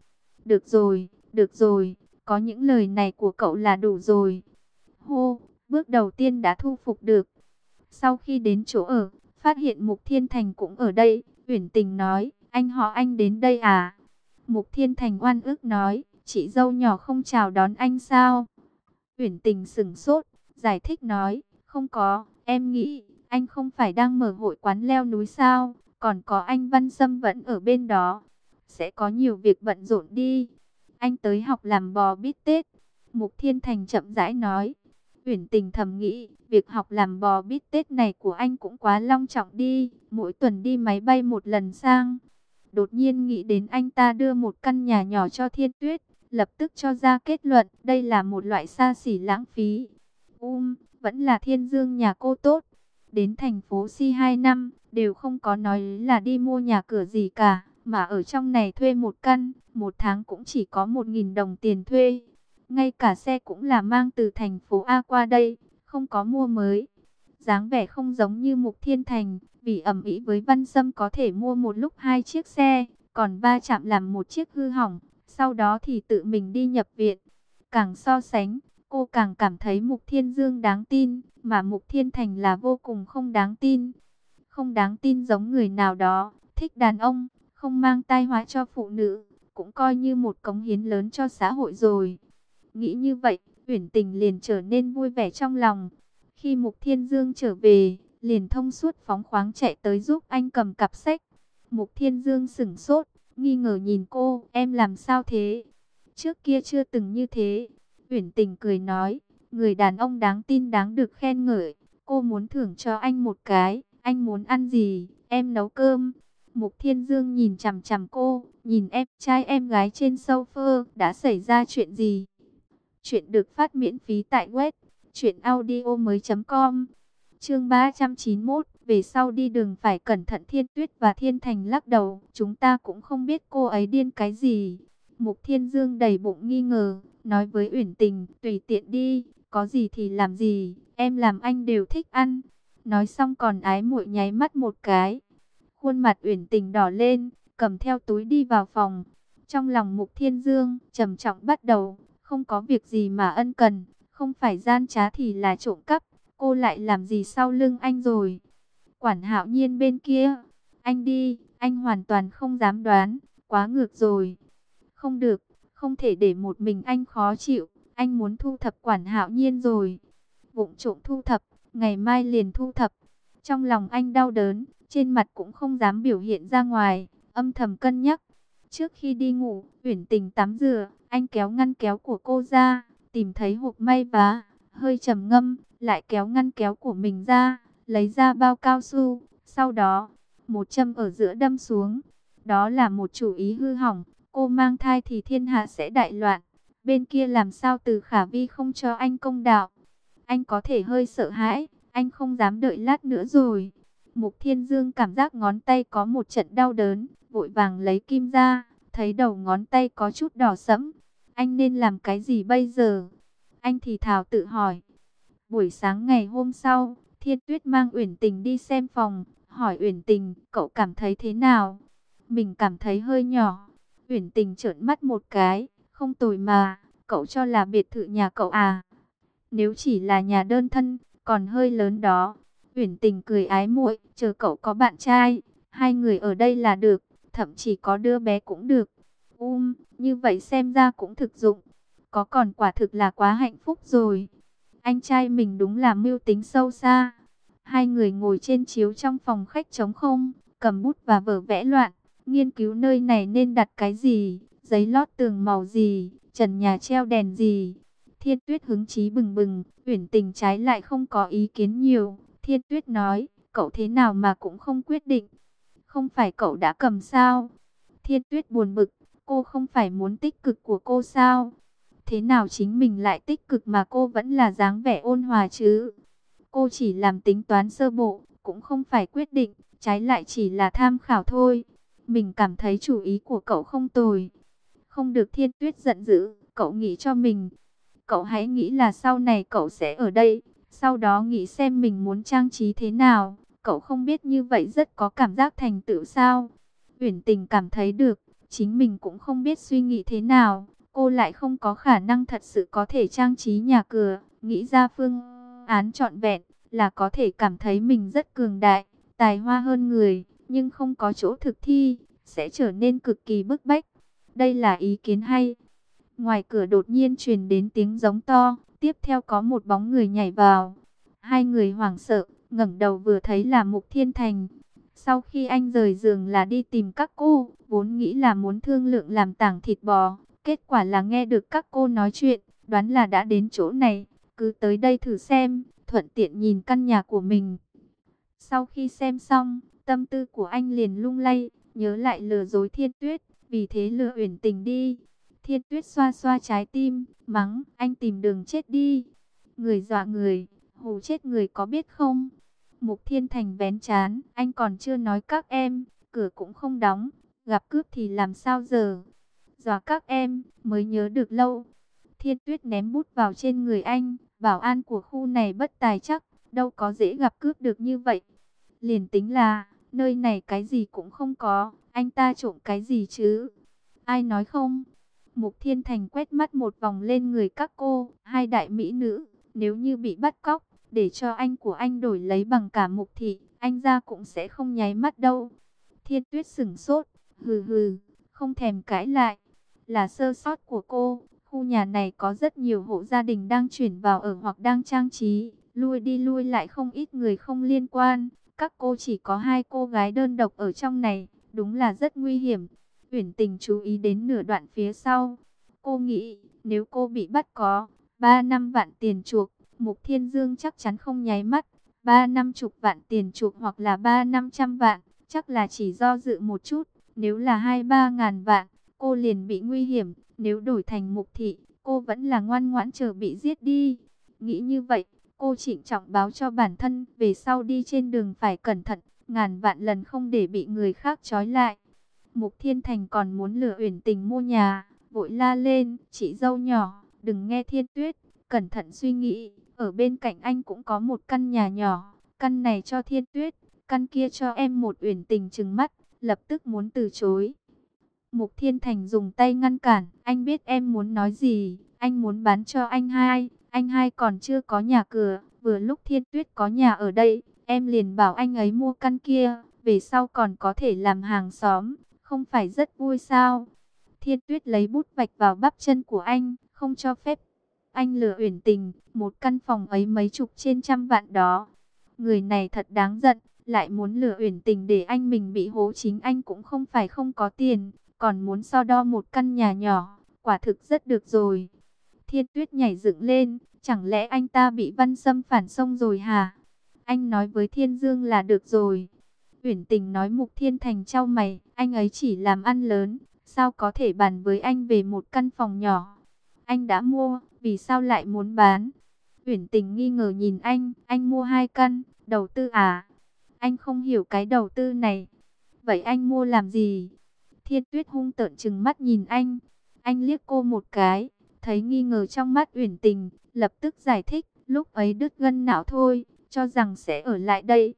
Được rồi, có những lời này của cậu là đủ rồi. Hô, bước đầu tiên đã thu phục được. Sau khi đến chỗ ở, phát hiện Mục Thiên Thành cũng ở đây, Uyển Tình nói, anh họ anh đến đây à? Mục Thiên Thành oan ức nói, chị dâu nhỏ không chào đón anh sao? Uyển Tình sững sốt, giải thích nói, không có, em nghĩ, anh không phải đang mở hội quán leo núi sao? Còn có anh Văn Sâm vẫn ở bên đó. Sẽ có nhiều việc bận rộn đi. Anh tới học làm bò bít tết. Mục Thiên Thành chậm rãi nói. Uyển Tình thầm nghĩ, việc học làm bò bít tết này của anh cũng quá long trọng đi, mỗi tuần đi máy bay một lần sang. Đột nhiên nghĩ đến anh ta đưa một căn nhà nhỏ cho Thiên Tuyết, lập tức cho ra kết luận, đây là một loại xa xỉ lãng phí. Vẫn là Thiên Dương nhà cô tốt. Đến thành phố Si 2 năm, đều không có nói là đi mua nhà cửa gì cả, mà ở trong này thuê một căn, một tháng cũng chỉ có 1.000 đồng tiền thuê. Ngay cả xe cũng là mang từ thành phố A qua đây, không có mua mới. Dáng vẻ không giống như Mục Thiên Thành, vì ầm ĩ với Văn Sâm có thể mua một lúc 2 chiếc xe, còn va chạm làm một chiếc hư hỏng, sau đó thì tự mình đi nhập viện. Càng so sánh, cô càng cảm thấy Mục Thiên Dương đáng tin, mà Mục Thiên Thành là vô cùng không đáng tin. Không đáng tin giống người nào đó, thích đàn ông, không mang tai họa cho phụ nữ, cũng coi như một cống hiến lớn cho xã hội rồi. Nghĩ như vậy, Uyển Tình liền trở nên vui vẻ trong lòng. Khi Mục Thiên Dương trở về, liền thông suốt phóng khoáng chạy tới giúp anh cầm cặp sách. Mục Thiên Dương sững sốt, nghi ngờ nhìn cô, em làm sao thế? Trước kia chưa từng như thế. Uyển Tình cười nói, người đàn ông đáng tin đáng được khen ngợi. Cô muốn thưởng cho anh một cái, anh muốn ăn gì, em nấu cơm. Mục Thiên Dương nhìn chằm chằm cô, nhìn em trai em gái trên sofa, đã xảy ra chuyện gì? Chuyện được phát miễn phí tại web truyệnaudiomoi.com. Chương 391, về sau đi đường phải cẩn thận. Thiên Tuyết và Thiên Thành lắc đầu, chúng ta cũng không biết cô ấy điên cái gì. Mục Thiên Dương đầy bụng nghi ngờ, nói với Uyển Tình, tùy tiện đi, có gì thì làm gì, em làm anh đều thích ăn. Nói xong còn ái muội nháy mắt một cái. Khuôn mặt Uyển Tình đỏ lên, cầm theo túi đi vào phòng. Trong lòng Mục Thiên Dương trầm trọng bắt đầu, không có việc gì mà ân cần, không phải gian trá thì là trộm cắp. Cô lại làm gì sau lưng anh rồi? Quản Hạo Nhiên bên kia, anh đi, anh hoàn toàn không dám đoán, quá ngược rồi. Không được, không thể để một mình anh khó chịu, anh muốn thu thập Quản Hạo Nhiên rồi. Vụng trộm thu thập, ngày mai liền thu thập. Trong lòng anh đau đớn, trên mặt cũng không dám biểu hiện ra ngoài, âm thầm cân nhắc. Trước khi đi ngủ, Uyển Tình tắm rửa, anh kéo ngăn kéo của cô ra, tìm thấy hộp may vá, hơi trầm ngâm, lại kéo ngăn kéo của mình ra, lấy ra bao cao su, sau đó, một châm ở giữa đâm xuống. Đó là một chủ ý hư hỏng, cô mang thai thì thiên hạ sẽ đại loạn. Bên kia làm sao Từ Khả Vi không cho anh công đạo. Anh có thể hơi sợ hãi, anh không dám đợi lát nữa rồi. Mục Thiên Dương cảm giác ngón tay có một trận đau đớn, vội vàng lấy kim ra, thấy đầu ngón tay có chút đỏ sẫm. Anh nên làm cái gì bây giờ? Anh thì thào tự hỏi. Buổi sáng ngày hôm sau, Thiên Tuyết mang Uyển Tình đi xem phòng, hỏi Uyển Tình, cậu cảm thấy thế nào? Mình cảm thấy hơi nhỏ. Uyển Tình trợn mắt một cái, không tồi mà, cậu cho là biệt thự nhà cậu à? Nếu chỉ là nhà đơn thân, còn hơi lớn đó. Uyển Tình cười ái muội, chờ cậu có bạn trai, hai người ở đây là được, thậm chí có đứa bé cũng được. Như vậy xem ra cũng thực dụng. Có còn quả thực là quá hạnh phúc rồi. Anh trai mình đúng là mưu tính sâu xa. Hai người ngồi trên chiếu trong phòng khách trống không, cầm bút và vở vẽ loạn, nghiên cứu nơi này nên đặt cái gì, giấy lót tường màu gì, trần nhà treo đèn gì. Thiên Tuyết hứng chí bừng bừng, Uyển Tình trái lại không có ý kiến nhiều. Thiên Tuyết nói, cậu thế nào mà cũng không quyết định. Không phải cậu đã cầm sao? Thiên Tuyết buồn bực, cô không phải muốn tích cực của cô sao? Thế nào chính mình lại tích cực mà cô vẫn là dáng vẻ ôn hòa chứ? Cô chỉ làm tính toán sơ bộ, cũng không phải quyết định, trái lại chỉ là tham khảo thôi. Mình cảm thấy chủ ý của cậu không tồi. Không được. Thiên Tuyết giận dữ, cậu nghĩ cho mình. Cậu hãy nghĩ là sau này cậu sẽ ở đây, sau đó nghĩ xem mình muốn trang trí thế nào. Cậu không biết như vậy rất có cảm giác thành tựu sao? Uyển Tình cảm thấy được, chính mình cũng không biết suy nghĩ thế nào. Cô lại không có khả năng thật sự có thể trang trí nhà cửa, nghĩ ra phương án trọn vẹn, là có thể cảm thấy mình rất cường đại, tài hoa hơn người, nhưng không có chỗ thực thi, sẽ trở nên cực kỳ bức bách. Đây là ý kiến hay. Ngoài cửa đột nhiên truyền đến tiếng giống to, tiếp theo có một bóng người nhảy vào. Hai người hoảng sợ, ngẩng đầu vừa thấy là Mục Thiên Thành. Sau khi anh rời giường là đi tìm các cô, vốn nghĩ là muốn thương lượng làm tảng thịt bò. Kết quả là nghe được các cô nói chuyện, đoán là đã đến chỗ này, cứ tới đây thử xem, thuận tiện nhìn căn nhà của mình. Sau khi xem xong, tâm tư của anh liền lung lay, nhớ lại lừa dối Thiên Tuyết, vì thế lừa Uyển Tình đi. Thiên Tuyết xoa xoa trái tim, mắng, anh tìm đường chết đi. Người dọa người, hù chết người có biết không? Mục Thiên Thành vén trán, anh còn chưa nói các em, cửa cũng không đóng, gặp cướp thì làm sao giờ? Dọa các em, mới nhớ được lâu. Thiên Tuyết ném bút vào trên người anh, bảo an của khu này bất tài chắc, đâu có dễ gặp cướp được như vậy. Liền tính là, nơi này cái gì cũng không có, anh ta trộm cái gì chứ? Ai nói không? Mục Thiên Thành quét mắt một vòng lên người các cô, hai đại mỹ nữ, nếu như bị bắt cóc, để cho anh của anh đổi lấy bằng cả Mục thị, anh ra cũng sẽ không nháy mắt đâu. Thiên Tuyết sửng sốt, hừ hừ, không thèm cãi lại, là sơ sót của cô. Khu nhà này có rất nhiều hộ gia đình đang chuyển vào ở hoặc đang trang trí, lui đi lui lại không ít người không liên quan. Các cô chỉ có hai cô gái đơn độc ở trong này, đúng là rất nguy hiểm. Uyển Tình chú ý đến nửa đoạn phía sau. Cô nghĩ, nếu cô bị bắt có 3-5 vạn tiền chuộc, Mục Thiên Dương chắc chắn không nháy mắt. 3-50 vạn tiền chuộc hoặc là 300-500 vạn, chắc là chỉ do dự một chút. Nếu là 2-3 ngàn vạn, cô liền bị nguy hiểm. Nếu đổi thành Mục thị, cô vẫn là ngoan ngoãn chờ bị giết đi. Nghĩ như vậy, cô trịnh trọng báo cho bản thân, về sau đi trên đường phải cẩn thận, ngàn vạn lần không để bị người khác trói lại. Mục Thiên Thành còn muốn lừa Uyển Tình mua nhà, vội la lên, chị dâu nhỏ, đừng nghe Thiên Tuyết, cẩn thận suy nghĩ, ở bên cạnh anh cũng có một căn nhà nhỏ, căn này cho Thiên Tuyết, căn kia cho em một. Uyển Tình trừng mắt, lập tức muốn từ chối. Mục Thiên Thành dùng tay ngăn cản, anh biết em muốn nói gì, anh muốn bán cho anh hai còn chưa có nhà cửa, vừa lúc Thiên Tuyết có nhà ở đây, em liền bảo anh ấy mua căn kia, về sau còn có thể làm hàng xóm, không phải rất vui sao? Thiên Tuyết lấy bút vạch vào bắp chân của anh, không cho phép anh lừa Uyển Tình, một căn phòng ấy mấy chục trên trăm vạn đó. Người này thật đáng giận, lại muốn lừa Uyển Tình để anh mình bị hố, chính anh cũng không phải không có tiền, còn muốn so đo một căn nhà nhỏ, quả thực rất được rồi. Thiên Tuyết nhảy dựng lên, chẳng lẽ anh ta bị Văn Sâm phản xông rồi hả? Anh nói với Thiên Dương là được rồi. Uyển Tình nói. Mục Thiên Thành chau mày, anh ấy chỉ làm ăn lớn, sao có thể bàn với anh về một căn phòng nhỏ? Anh đã mua, vì sao lại muốn bán? Uyển Tình nghi ngờ nhìn anh mua 2 căn, đầu tư à? Anh không hiểu cái đầu tư này. Vậy anh mua làm gì? Thiên Tuyết hung tợn trừng mắt nhìn anh liếc cô một cái, thấy nghi ngờ trong mắt Uyển Tình, lập tức giải thích, lúc ấy đứt gân não thôi, cho rằng sẽ ở lại đây,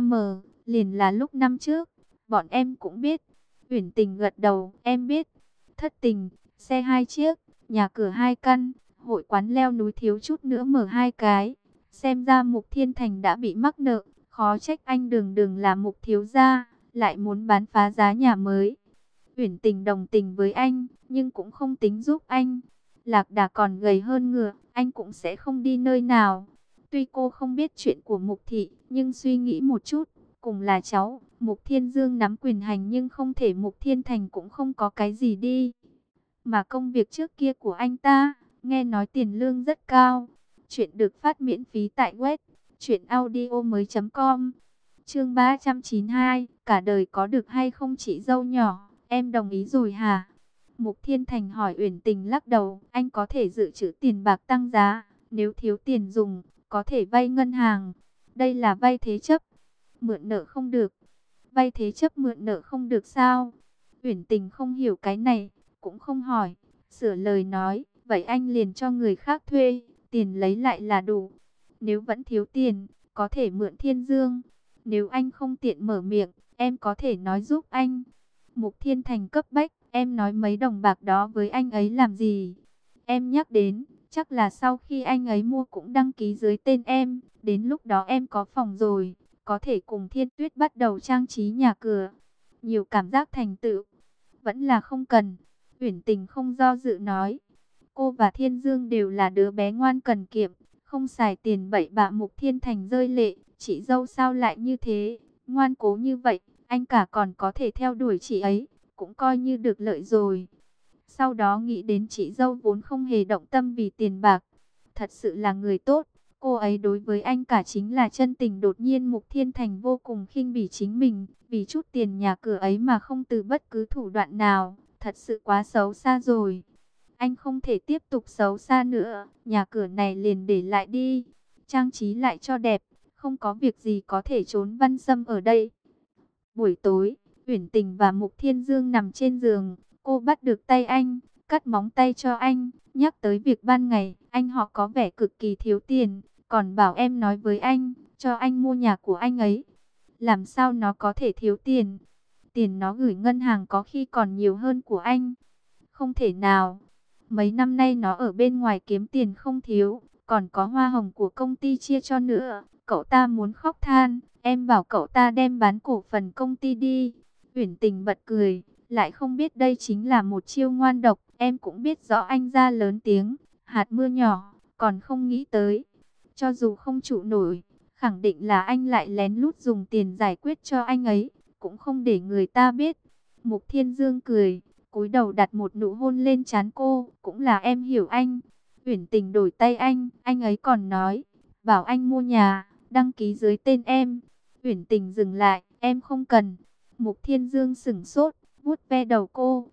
liền là lúc năm trước, bọn em cũng biết. Uyển Tình gật đầu, em biết. Thất tình, xe 2 chiếc, nhà cửa 2 căn, hội quán leo núi thiếu chút nữa mở 2 cái. Xem ra Mục Thiên Thành đã bị mắc nợ, khó trách anh đường đường là Mục thiếu gia, lại muốn bán phá giá nhà mới. Uyển Tình đồng tình với anh, nhưng cũng không tính giúp anh. Lạc Đà còn gầy hơn ngựa, anh cũng sẽ không đi nơi nào. Tuy cô không biết chuyện của Mục thị, nhưng suy nghĩ một chút, cùng là cháu, Mục Thiên Dương nắm quyền hành nhưng không thể Mục Thiên Thành cũng không có cái gì đi. Mà công việc trước kia của anh ta, nghe nói tiền lương rất cao. Chuyện được phát miễn phí tại web truyệnaudiomoi.com. Chương 392, cả đời có được hay không chị dâu nhỏ, em đồng ý rồi hả? Mục Thiên Thành hỏi. Uyển Tình lắc đầu, anh có thể dự trữ tiền bạc tăng giá, nếu thiếu tiền dùng, có thể vay ngân hàng. Đây là vay thế chấp, mượn nợ không được. Vay thế chấp mượn nợ không được sao? Uyển Tình không hiểu cái này, cũng không hỏi, sửa lời nói, vậy anh liền cho người khác thuê, tiền lấy lại là đủ. Nếu vẫn thiếu tiền, có thể mượn Thiên Dương. Nếu anh không tiện mở miệng, em có thể nói giúp anh. Mục Thiên Thành cấp bách, em nói mấy đồng bạc đó với anh ấy làm gì? Em nhắc đến, chắc là sau khi anh ấy mua cũng đăng ký dưới tên em, đến lúc đó em có phòng rồi, có thể cùng Thiên Tuyết bắt đầu trang trí nhà cửa. Nhiều cảm giác thành tựu, vẫn là không cần. Uyển Tình không do dự nói, cô và Thiên Dương đều là đứa bé ngoan cần kiệm, không xài tiền bậy bạ. Mục Thiên Thành rơi lệ, chị dâu sao lại như thế, ngoan cố như vậy, anh cả còn có thể theo đuổi chị ấy, cũng coi như được lợi rồi. Sau đó nghĩ đến chị dâu vốn không hề động tâm vì tiền bạc, thật sự là người tốt, cô ấy đối với anh cả chính là chân tình. Đột nhiên Mục Thiên Thành vô cùng khinh bỉ chính mình, vì chút tiền nhà cửa ấy mà không từ bất cứ thủ đoạn nào, thật sự quá xấu xa rồi. Anh không thể tiếp tục xấu xa nữa, nhà cửa này liền để lại đi, trang trí lại cho đẹp, không có việc gì có thể trốn Văn Sâm ở đây. Buổi tối, Uyển Tình và Mục Thiên Dương nằm trên giường, cô bắt được tay anh, cắt móng tay cho anh, nhắc tới việc ban ngày, anh họ có vẻ cực kỳ thiếu tiền, còn bảo em nói với anh, cho anh mua nhà của anh ấy. Làm sao nó có thể thiếu tiền? Tiền nó gửi ngân hàng có khi còn nhiều hơn của anh. Không thể nào. Mấy năm nay nó ở bên ngoài kiếm tiền không thiếu, còn có hoa hồng của công ty chia cho nữa. Cậu ta muốn khóc than, em bảo cậu ta đem bán cổ phần công ty đi. Uyển Tình bật cười, lại không biết đây chính là một chiêu ngoan độc. Em cũng biết rõ anh ra lớn tiếng, hạt mưa nhỏ, còn không nghĩ tới. Cho dù không trụ nổi, khẳng định là anh lại lén lút dùng tiền giải quyết cho anh ấy, cũng không để người ta biết. Mục Thiên Dương cười, cúi đầu đặt một nụ hôn lên trán cô, cũng là em hiểu anh. Uyển Tình đổi tay anh ấy còn nói, bảo anh mua nhà, đăng ký dưới tên em. Uyển Tình dừng lại, em không cần. Mục Thiên Dương sững sốt, vuốt ve đầu cô,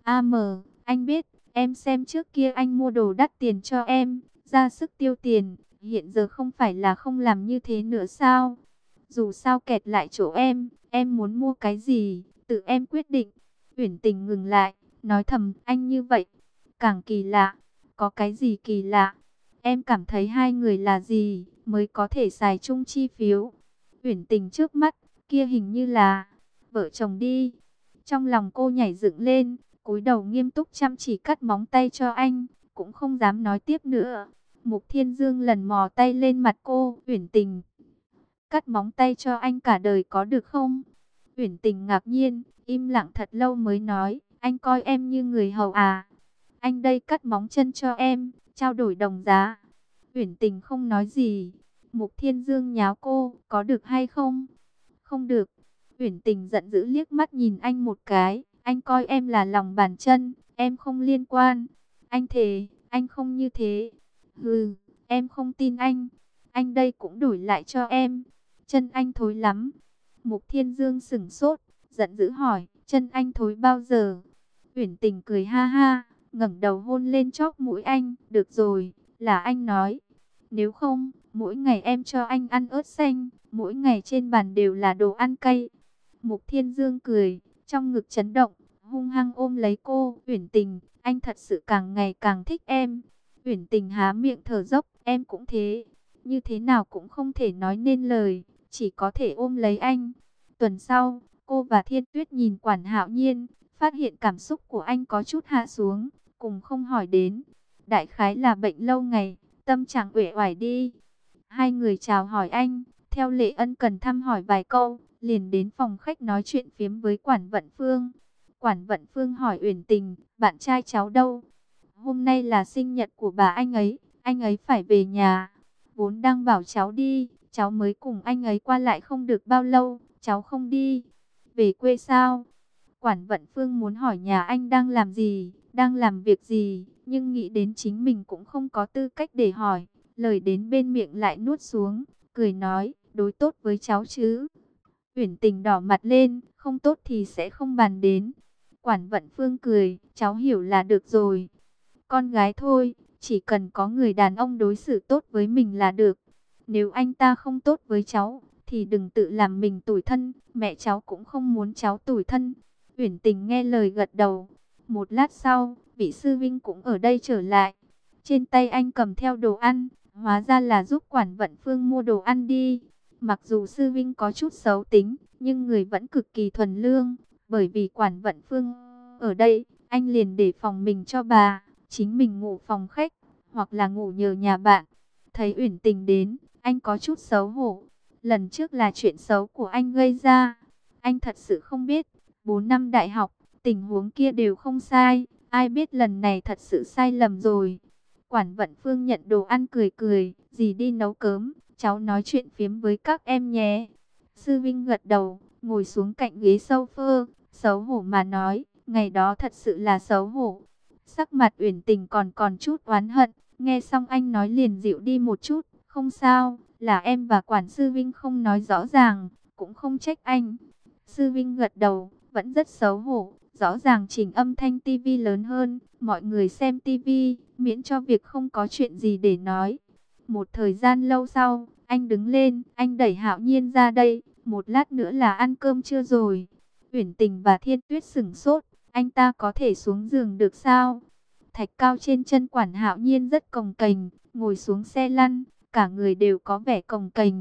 anh biết, em xem trước kia anh mua đồ đắt tiền cho em, ra sức tiêu tiền, hiện giờ không phải là không làm như thế nữa sao? Dù sao kẹt lại chỗ em muốn mua cái gì, tự em quyết định. Uyển Tình ngừng lại, nói thầm, anh như vậy, càng kỳ lạ. Có cái gì kỳ lạ? Em cảm thấy hai người là gì mới có thể xài chung chi phiếu? Uyển Tình trước mắt, kia hình như là vợ chồng đi. Trong lòng cô nhảy dựng lên, cúi đầu nghiêm túc chăm chỉ cắt móng tay cho anh, cũng không dám nói tiếp nữa. Mục Thiên Dương lần mò tay lên mặt cô, Uyển Tình, cắt móng tay cho anh cả đời có được không? Uyển Tình ngạc nhiên, im lặng thật lâu mới nói, anh coi em như người hầu à? Anh đây cắt móng chân cho em, trao đổi đồng giá. Uyển Tình không nói gì. Mục Thiên Dương nháo cô, có được hay không? Không được. Uyển Tình giận dữ liếc mắt nhìn anh một cái, anh coi em là lòng bàn chân, em không liên quan. Anh thề, anh không như thế. Hừ, em không tin anh. Anh đây cũng đổi lại cho em. Chân anh thối lắm. Mục Thiên Dương sững sốt, giận dữ hỏi, chân anh thối bao giờ? Uyển Tình cười ha ha, ngẩng đầu hôn lên chóp mũi anh, được rồi, là anh nói. Nếu không, mỗi ngày em cho anh ăn ớt xanh, mỗi ngày trên bàn đều là đồ ăn cay. Mục Thiên Dương cười, trong ngực chấn động, hung hăng ôm lấy cô, Uyển Tình, anh thật sự càng ngày càng thích em. Uyển Tình há miệng thở dốc, em cũng thế, như thế nào cũng không thể nói nên lời, chỉ có thể ôm lấy anh. Tuần sau, cô và Thiên Tuyết nhìn Quản Hạo Nhiên, phát hiện cảm xúc của anh có chút hạ xuống, cùng không hỏi đến. Đại khái là bệnh lâu ngày, tâm trạng uể oải đi. Hai người chào hỏi anh, theo lệ ân cần thăm hỏi vài câu, liền đến phòng khách nói chuyện phiếm với Quản Vận Phương. Quản Vận Phương hỏi Uyển Tình, bạn trai cháu đâu? Hôm nay là sinh nhật của bà anh ấy phải về nhà. Vốn đang bảo cháu đi, cháu mới cùng anh ấy qua lại không được bao lâu, cháu không đi. Về quê sao? Quản Vận Phương muốn hỏi nhà anh đang làm gì, đang làm việc gì, nhưng nghĩ đến chính mình cũng không có tư cách để hỏi. Lời đến bên miệng lại nuốt xuống, cười nói, đối tốt với cháu chứ. Uyển Tình đỏ mặt lên, không tốt thì sẽ không bàn đến. Quản Vận Phương cười, cháu hiểu là được rồi. Con gái thôi, chỉ cần có người đàn ông đối xử tốt với mình là được. Nếu anh ta không tốt với cháu, thì đừng tự làm mình tủi thân, mẹ cháu cũng không muốn cháu tủi thân. Uyển Tình nghe lời gật đầu. Một lát sau, vị sư vinh cũng ở đây trở lại. Trên tay anh cầm theo đồ ăn, hóa ra là giúp Quản Vận Phương mua đồ ăn đi. Mặc dù sư vinh có chút xấu tính, nhưng người vẫn cực kỳ thuần lương. Bởi vì Quản Vận Phương ở đây, anh liền để phòng mình cho bà, chính mình ngủ phòng khách, hoặc là ngủ nhờ nhà bạn. Thấy Uyển Tình đến, anh có chút xấu hổ. Lần trước là chuyện xấu của anh gây ra. Anh thật sự không biết, 4 năm đại học, tình huống kia đều không sai. Ai biết lần này thật sự sai lầm rồi. Quản Vận Phương nhận đồ ăn cười cười, dì đi nấu cơm, cháu nói chuyện phiếm với các em nhé. Sư Vinh gật đầu, ngồi xuống cạnh ghế sofa, xấu hổ mà nói, ngày đó thật sự là xấu hổ. Sắc mặt Uyển Tình còn chút oán hận, nghe xong anh nói liền dịu đi một chút, không sao, là em và Quản Sư Vinh không nói rõ ràng, cũng không trách anh. Sư Vinh gật đầu, vẫn rất xấu hổ, rõ ràng chỉnh âm thanh tivi lớn hơn, mọi người xem tivi, miễn cho việc không có chuyện gì để nói. Một thời gian lâu sau, anh đứng lên, anh đẩy Hạo Nhiên ra đây, một lát nữa là ăn cơm trưa rồi. Uyển Tình và Thiên Tuyết sửng sốt, anh ta có thể xuống giường được sao? Thạch cao trên chân Quản Hạo Nhiên rất cồng kềnh, ngồi xuống xe lăn, cả người đều có vẻ cồng kềnh.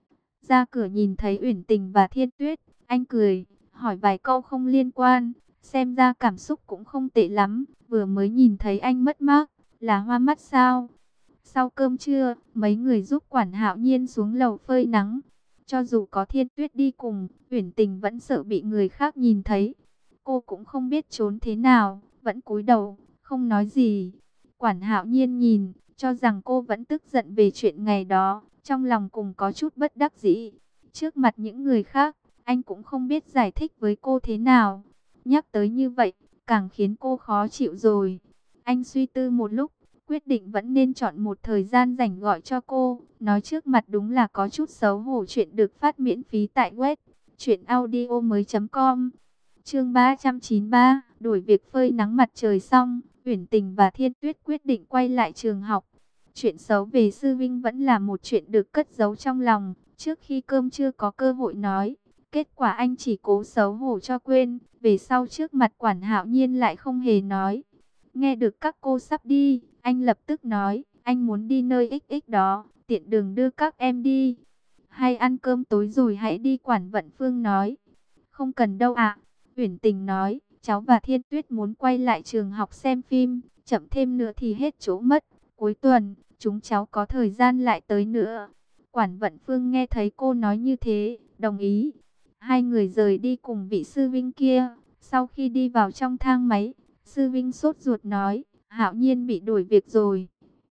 Ra cửa nhìn thấy Uyển Tình và Thiên Tuyết, anh cười, hỏi vài câu không liên quan, xem ra cảm xúc cũng không tệ lắm, vừa mới nhìn thấy anh mất mát, là hoa mắt sao? Sau cơm trưa, mấy người giúp Quản Hạo Nhiên xuống lầu phơi nắng. Cho dù có Thiên Tuyết đi cùng, Uyển Tình vẫn sợ bị người khác nhìn thấy. Cô cũng không biết trốn thế nào, vẫn cúi đầu, không nói gì. Quản Hạo Nhiên nhìn, cho rằng cô vẫn tức giận về chuyện ngày đó, trong lòng cùng có chút bất đắc dĩ. Trước mặt những người khác, anh cũng không biết giải thích với cô thế nào. Nhắc tới như vậy, càng khiến cô khó chịu rồi. Anh suy tư một lúc, quyết định vẫn nên chọn một thời gian rảnh gọi cho cô. Nói trước mặt đúng là có chút xấu hổ. Chuyện được phát miễn phí tại web truyệnaudiomoi.com. Chương 393, đổi việc phơi nắng mặt trời xong, Uyển Tình và Thiên Tuyết quyết định quay lại trường học. Chuyện xấu về Sư Vinh vẫn là một chuyện được cất giấu trong lòng, trước khi cơm chưa có cơ hội nói. Kết quả anh chỉ cố xấu hổ cho quên, về sau trước mặt Quản Hạo Nhiên lại không hề nói. Nghe được các cô sắp đi, anh lập tức nói, anh muốn đi nơi XX đó, tiện đường đưa các em đi. Hay ăn cơm tối rồi hãy đi, Quản Vận Phương nói. Không cần đâu ạ. Uyển Tình nói, cháu và Thiên Tuyết muốn quay lại trường học xem phim, chậm thêm nữa thì hết chỗ mất. Cuối tuần, chúng cháu có thời gian lại tới nữa. Quản Vận Phương nghe thấy cô nói như thế, đồng ý. Hai người rời đi cùng vị sư vinh kia. Sau khi đi vào trong thang máy, sư vinh sốt ruột nói, Hạo Nhiên bị đuổi việc rồi.